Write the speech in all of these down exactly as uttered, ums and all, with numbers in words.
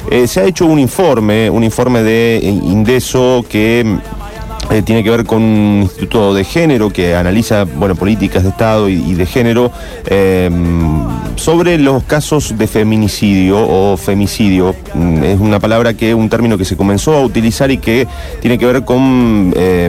Eh, se ha hecho un informe, un informe de Indeso que eh, tiene que ver con un instituto de género que analiza, bueno, políticas de Estado y, y de género eh, sobre los casos de feminicidio o femicidio. Es una palabra que, un término que se comenzó a utilizar y que tiene que ver con eh,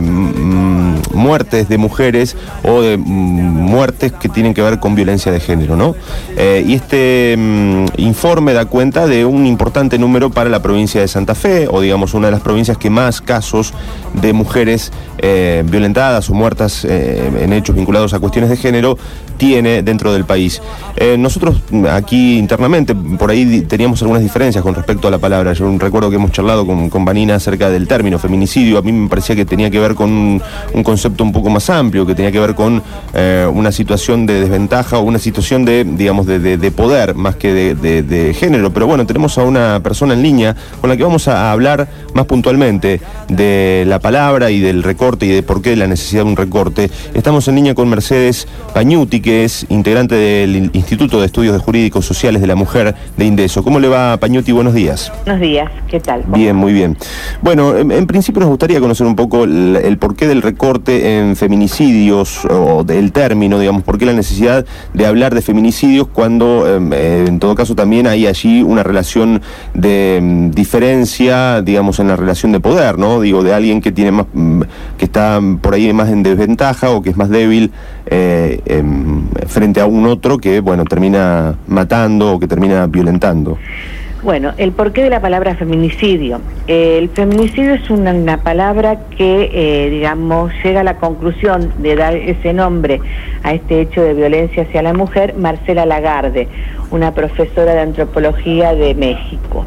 muertes de mujeres o de muertes que tienen que ver con violencia de género, ¿no? Eh, y este um, informe da cuenta de un importante número para la provincia de Santa Fe, o digamos una de las provincias que más casos de mujeres eh, violentadas o muertas eh, en hechos vinculados a cuestiones de género tiene dentro del país. Eh, nosotros aquí internamente, por ahí teníamos algunas diferencias con respecto a la palabra. Yo recuerdo que hemos charlado con, con Vanina acerca del término feminicidio. A mí me parecía que tenía que ver con un, un concepto un poco más amplio, que tenía que ver con eh, una situación de desventaja o una situación de, digamos, de, de, de poder más que de, de, de género. Pero bueno, tenemos a una persona en línea con la que vamos a hablar más puntualmente de la palabra y del recorte y de por qué la necesidad de un recorte. Estamos en línea con Mercedes Pañuti, que es integrante del Instituto de Estudios Jurídicos Sociales de la Mujer de Indeso. ¿Cómo le va, Pañuti? Buenos días. Buenos días, ¿qué tal? Bien, muy bien. Bueno, en, en principio nos gustaría conocer un poco el, el porqué del recorte en feminicidios, o del término, digamos, por qué la necesidad de hablar de feminicidios cuando, eh, en todo caso, también hay allí una relación de um, diferencia, digamos, en la relación de poder, ¿no? Digo, de alguien que tiene más, um, que está por ahí más en desventaja o que es más débil eh, eh, frente a un otro que, bueno, termina matando o que termina violentando. Bueno, el porqué de la palabra feminicidio. Eh, el feminicidio es una, una palabra que, eh, digamos, llega a la conclusión de dar ese nombre a este hecho de violencia hacia la mujer, Marcela Lagarde, una profesora de antropología de México.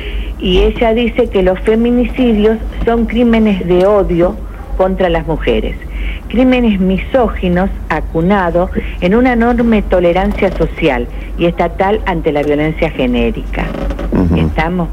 Y ella dice que los feminicidios son crímenes de odio contra las mujeres, crímenes misóginos acunados en una enorme tolerancia social y estatal ante la violencia genérica. Uh-huh. ¿Estamos?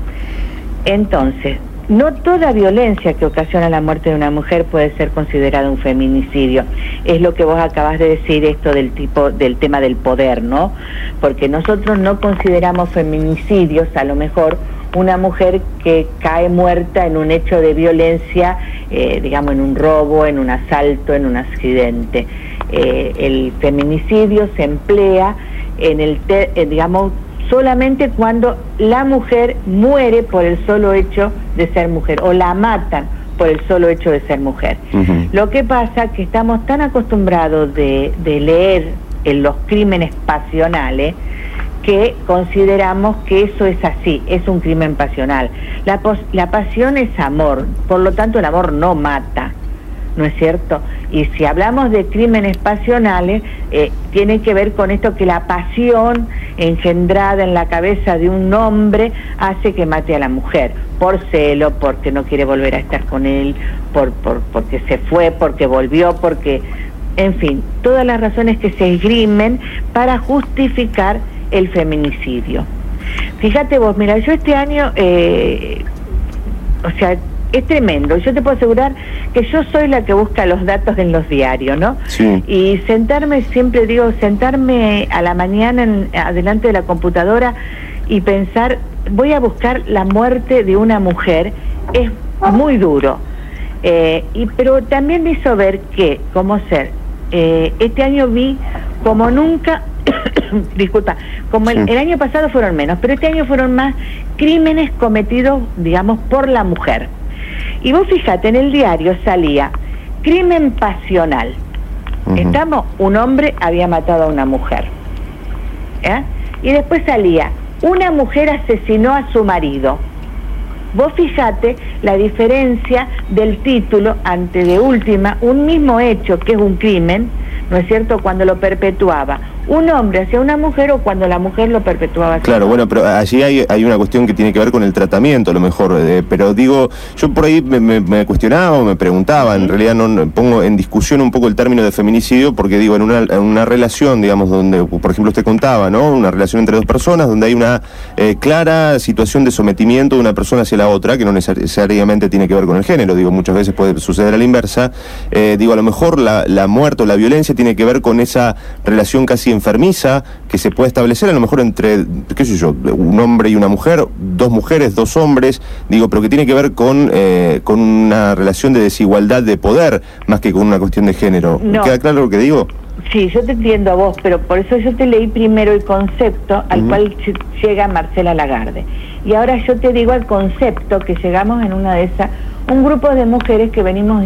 Entonces, no toda violencia que ocasiona la muerte de una mujer puede ser considerada un feminicidio. Es lo que vos acabas de decir, esto del tipo del tema del poder, ¿no? Porque nosotros no consideramos feminicidios, a lo mejor, una mujer que cae muerta en un hecho de violencia, eh, digamos, en un robo, en un asalto, en un accidente. Eh, el feminicidio se emplea en el, te, eh, digamos, solamente cuando la mujer muere por el solo hecho de ser mujer, o la matan por el solo hecho de ser mujer. Uh-huh. Lo que pasa es que estamos tan acostumbrados de, de leer en los crímenes pasionales que consideramos que eso es así, es un crimen pasional. La, pos, la pasión es amor, por lo tanto el amor no mata, ¿no es cierto? Y si hablamos de crímenes pasionales, eh, tiene que ver con esto, que la pasión engendrada en la cabeza de un hombre hace que mate a la mujer, por celo, porque no quiere volver a estar con él, por, por, porque se fue, porque volvió, porque, en fin, todas las razones que se esgrimen para justificar el feminicidio. Fíjate vos, mira, yo este año, eh, o sea, es tremendo. Yo te puedo asegurar que yo soy la que busca los datos en los diarios, ¿no? Sí. Y sentarme, siempre digo, sentarme a la mañana en, adelante de la computadora y pensar, voy a buscar la muerte de una mujer, es muy duro. Eh, y, pero también me hizo ver que, como ser, eh, este año vi como nunca, disculpa, como el, sí. el año pasado fueron menos, pero este año fueron más crímenes cometidos, digamos, por la mujer. Y vos fíjate, en el diario salía crimen pasional. Uh-huh. Estamos, un hombre había matado a una mujer. ¿Eh? Y después salía, una mujer asesinó a su marido. Vos fíjate la diferencia del título ante de última, un mismo hecho que es un crimen, ¿no es cierto?, cuando lo perpetuaba un hombre hacia una mujer o cuando la mujer lo perpetuaba hacia Claro, bueno, pero allí hay, hay una cuestión que tiene que ver con el tratamiento, a lo mejor, eh, pero digo, yo por ahí me, me, me cuestionaba o me preguntaba, en realidad no, no pongo en discusión un poco el término de feminicidio, porque digo, en una, en una relación, digamos, donde, por ejemplo, usted contaba, ¿no?, una relación entre dos personas, donde hay una eh, clara situación de sometimiento de una persona hacia la otra, que no necesariamente tiene que ver con el género, digo, muchas veces puede suceder a la inversa, eh, digo, a lo mejor la, la muerte o la violencia tiene que ver con esa relación casi enfermiza que se puede establecer a lo mejor entre, qué sé yo, un hombre y una mujer, dos mujeres, dos hombres, digo, pero que tiene que ver con, eh, con una relación de desigualdad de poder, más que con una cuestión de género. No. ¿Queda claro lo que digo? Sí, yo te entiendo a vos, pero por eso yo te leí primero el concepto al uh-huh. cual llega Marcela Lagarde. Y ahora yo te digo el concepto que llegamos en una de esas, un grupo de mujeres que venimos,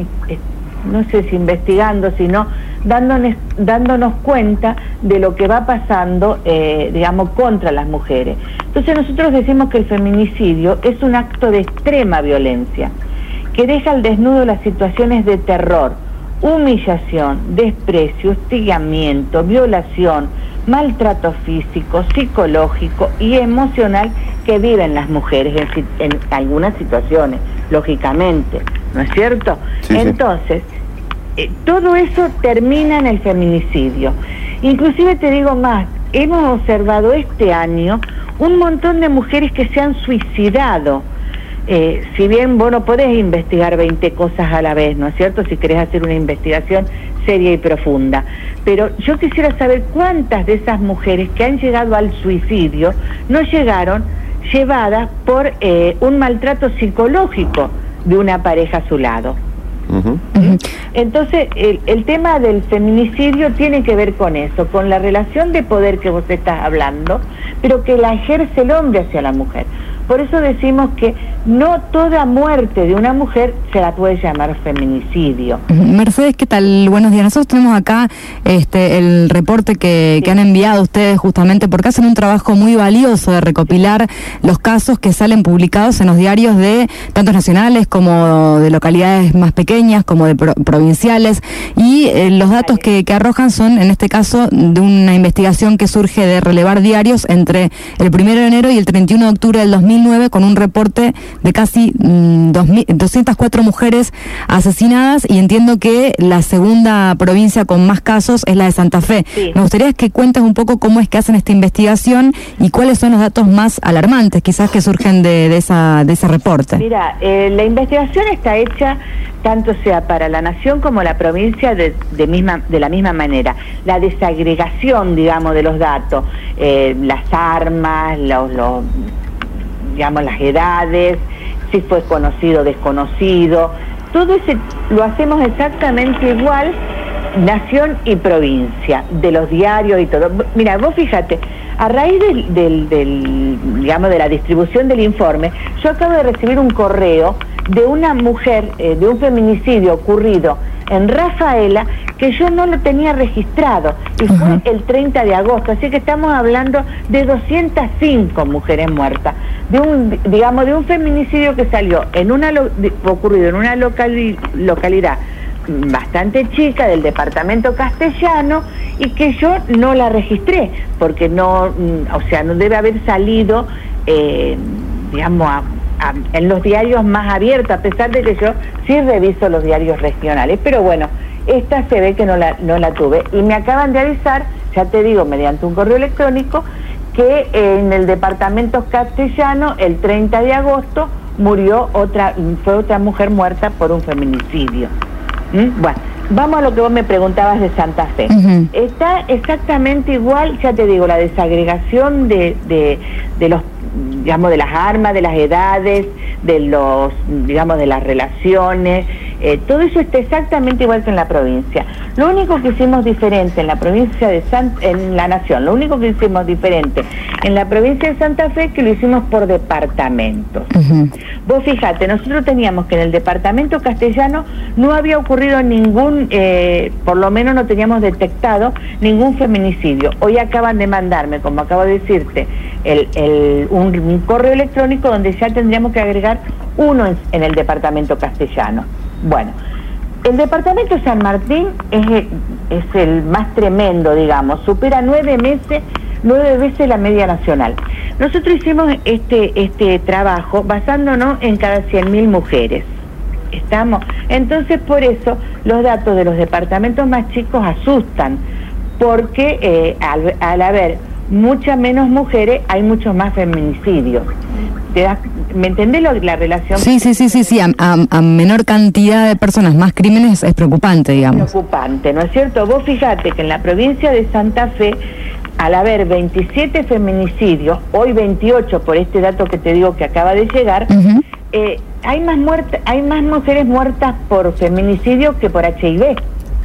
no sé si investigando, sino dándonos, dándonos cuenta de lo que va pasando, eh, digamos, contra las mujeres. Entonces nosotros decimos que el feminicidio es un acto de extrema violencia, que deja al desnudo las situaciones de terror, humillación, desprecio, hostigamiento, violación, maltrato físico, psicológico y emocional que viven las mujeres en, en algunas situaciones, lógicamente, ¿no es cierto? Sí, Entonces, sí. Eh, todo eso termina en el feminicidio. Inclusive te digo más, hemos observado este año un montón de mujeres que se han suicidado. Eh, si bien vos no podés investigar veinte cosas a la vez, ¿no es cierto?, si querés hacer una investigación seria y profunda, pero yo quisiera saber cuántas de esas mujeres que han llegado al suicidio no llegaron llevadas por eh, un maltrato psicológico de una pareja a su lado. Uh-huh. ¿Sí? Entonces el, el tema del feminicidio tiene que ver con eso, con la relación de poder que vos estás hablando, pero que la ejerce el hombre hacia la mujer. Por eso decimos que no toda muerte de una mujer se la puede llamar feminicidio. Mercedes, ¿qué tal? Buenos días. Nosotros tenemos acá este el reporte que, sí. que han enviado ustedes justamente porque hacen un trabajo muy valioso de recopilar los casos que salen publicados en los diarios de tanto nacionales como de localidades más pequeñas, como de pro, provinciales, y eh, los datos que, que arrojan son, en este caso, de una investigación que surge de relevar diarios entre el primero de enero y el treinta y uno de octubre del dos mil nueve, con un reporte de casi mmm, doscientas cuatro mujeres asesinadas, y entiendo que la segunda provincia con más casos es la de Santa Fe. Sí. Me gustaría que cuentes un poco cómo es que hacen esta investigación y cuáles son los datos más alarmantes quizás que surgen de, de, esa, de ese reporte. Mira, eh, la investigación está hecha tanto sea para la nación como la provincia de, de, misma, de la misma manera. La desagregación, digamos, de los datos, eh, las armas, los... los digamos, las edades, si fue conocido o desconocido, todo ese lo hacemos exactamente igual, nación y provincia, de los diarios y todo. Mira, vos fíjate, a raíz del, del, del digamos, de la distribución del informe, yo acabo de recibir un correo de una mujer, eh, de un feminicidio ocurrido en Rafaela, que yo no lo tenía registrado, y fue uh-huh. el treinta de agosto, así que estamos hablando de doscientas cinco mujeres muertas, de un, digamos, de un feminicidio que salió en una lo, de, ocurrido en una locali, localidad bastante chica del departamento castellano, y que yo no la registré, porque no, o sea, no debe haber salido, eh, digamos, a en los diarios más abiertos, a pesar de que yo sí reviso los diarios regionales, pero bueno, esta se ve que no la, no la tuve, y me acaban de avisar, ya te digo, mediante un correo electrónico, que en el departamento castellano, el treinta de agosto, murió otra, fue otra mujer muerta por un feminicidio. ¿Mm? Bueno, vamos a lo que vos me preguntabas de Santa Fe. Uh-huh. Está exactamente igual, ya te digo, la desagregación de, de, de los, digamos, de las armas, de las edades, de los, digamos, de las relaciones, eh, todo eso está exactamente igual que en la provincia. Lo único que hicimos diferente en la provincia de San, en la nación, lo único que hicimos diferente en la provincia de Santa Fe es que lo hicimos por departamentos. Uh-huh. Vos fíjate, nosotros teníamos que en el departamento castellano no había ocurrido ningún, eh, por lo menos no teníamos detectado ningún feminicidio. Hoy acaban de mandarme, como acabo de decirte, el, el, un, un correo electrónico donde ya tendríamos que agregar uno en, en el departamento castellano. Bueno, el departamento San Martín es, es el más tremendo, digamos, supera nueve meses, nueve veces la media nacional. Nosotros hicimos este, este trabajo basándonos en cada cien mil mujeres. ¿Estamos? Entonces, por eso, los datos de los departamentos más chicos asustan, porque eh, al, al haber muchas menos mujeres, hay muchos más feminicidios. ¿Te das, ¿me entendés lo, la relación? Sí, sí, sí, sí, sí, a, a, a menor cantidad de personas, más crímenes, es preocupante, digamos. Preocupante, ¿no es cierto? Vos fijate que en la provincia de Santa Fe, al haber veintisiete feminicidios, hoy veintiocho por este dato que te digo que acaba de llegar, uh-huh. eh, hay más muertes, hay más mujeres muertas por feminicidio que por H I V.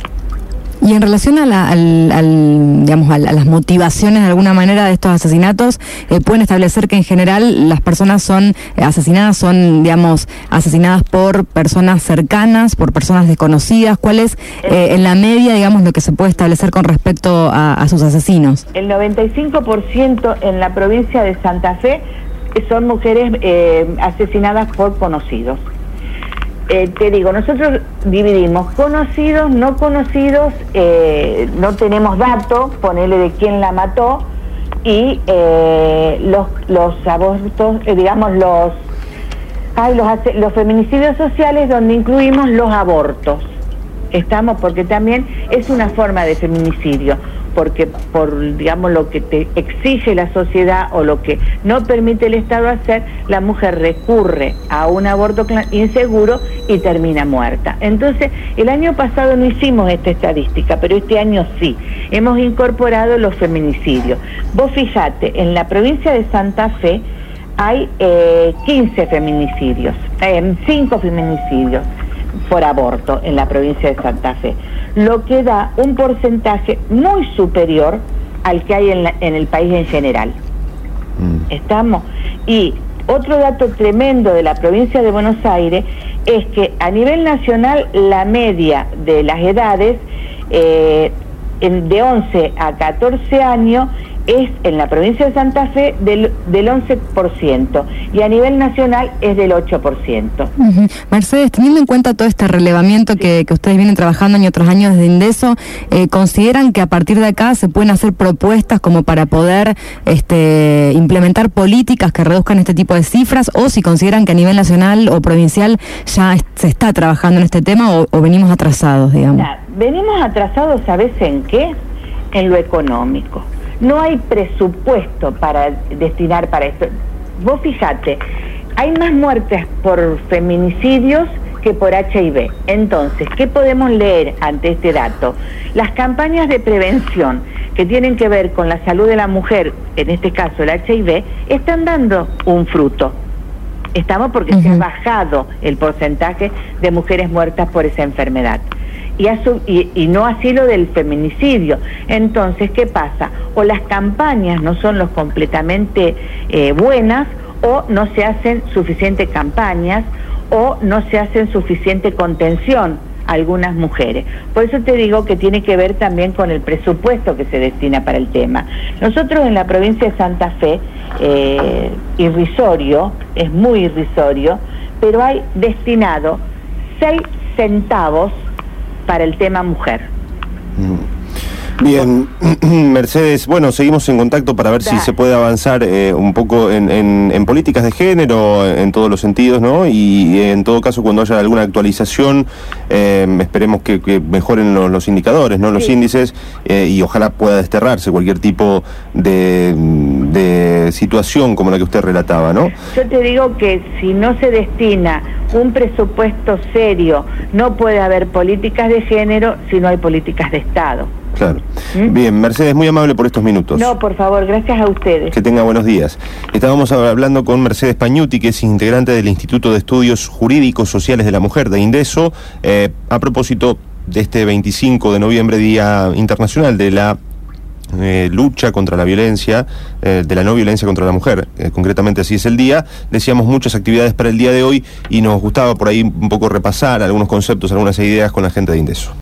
Y en relación a, la, al, al, digamos, a, a las motivaciones de alguna manera de estos asesinatos, eh, pueden establecer que en general las personas son eh, asesinadas, son, digamos, asesinadas por personas cercanas, por personas desconocidas. ¿Cuál es eh, en la media, digamos, lo que se puede establecer con respecto a, a sus asesinos? El noventa y cinco por ciento en la provincia de Santa Fe son mujeres eh, asesinadas por conocidos. Eh, te digo, nosotros dividimos conocidos, no conocidos, eh, no tenemos datos, ponele de quién la mató, y eh, los, los abortos, eh, digamos, los, ay, los, los feminicidios sociales, donde incluimos los abortos. Estamos, porque también es una forma de feminicidio, porque por, digamos, lo que te exige la sociedad o lo que no permite el Estado hacer, la mujer recurre a un aborto inseguro y termina muerta. Entonces, el año pasado no hicimos esta estadística, pero este año sí. Hemos incorporado los feminicidios. Vos fijate, en la provincia de Santa Fe hay eh, quince feminicidios, eh, cinco feminicidios por aborto en la provincia de Santa Fe, lo que da un porcentaje muy superior al que hay en, la, en el país en general. Mm. ¿Estamos? Y otro dato tremendo de la provincia de Buenos Aires es que a nivel nacional la media de las edades eh, en, de once a catorce años es en la provincia de Santa Fe del, del once por ciento y a nivel nacional es del ocho por ciento. Uh-huh. Mercedes, teniendo en cuenta todo este relevamiento sí. que, que ustedes vienen trabajando año tras año desde Indeso, eh, ¿consideran que a partir de acá se pueden hacer propuestas como para poder este, implementar políticas que reduzcan este tipo de cifras, o si consideran que a nivel nacional o provincial ya es, se está trabajando en este tema, o, o venimos atrasados, digamos? Nah, venimos atrasados, ¿sabes en qué? En lo económico. No hay presupuesto para destinar para esto. Vos fijate, hay más muertes por feminicidios que por H I V. Entonces, ¿qué podemos leer ante este dato? Las campañas de prevención que tienen que ver con la salud de la mujer, en este caso el H I V, están dando un fruto. Estamos porque uh-huh. se ha bajado el porcentaje de mujeres muertas por esa enfermedad. Y, su, y, y no así lo del feminicidio. Entonces, ¿qué pasa? O las campañas no son los completamente eh, buenas, o no se hacen suficientes campañas, o no se hacen suficiente contención a algunas mujeres. Por eso te digo que tiene que ver también con el presupuesto que se destina para el tema. Nosotros en la provincia de Santa Fe, eh, irrisorio, es muy irrisorio, pero hay destinado seis centavos para el tema mujer. Bien, Mercedes, bueno, seguimos en contacto para ver da. si se puede avanzar eh, un poco en, en, en políticas de género, en todos los sentidos, ¿no? Y en todo caso, cuando haya alguna actualización, eh, esperemos que, que mejoren los, los indicadores, ¿no? Los sí. índices, eh, y ojalá pueda desterrarse cualquier tipo de, de situación como la que usted relataba, ¿no? Yo te digo que si no se destina un presupuesto serio, no puede haber políticas de género si no hay políticas de Estado. Claro. ¿Mm? Bien, Mercedes, muy amable por estos minutos. No, por favor, gracias a ustedes. Que tenga buenos días. Estábamos hablando con Mercedes Pañuti, que es integrante del Instituto de Estudios Jurídicos Sociales de la Mujer, de Indeso, eh, a propósito de este veinticinco de noviembre, Día Internacional de la eh, lucha contra la violencia, eh, de la no violencia contra la mujer. Eh, concretamente así es el día. Decíamos muchas actividades para el día de hoy y nos gustaba por ahí un poco repasar algunos conceptos, algunas ideas con la gente de Indeso.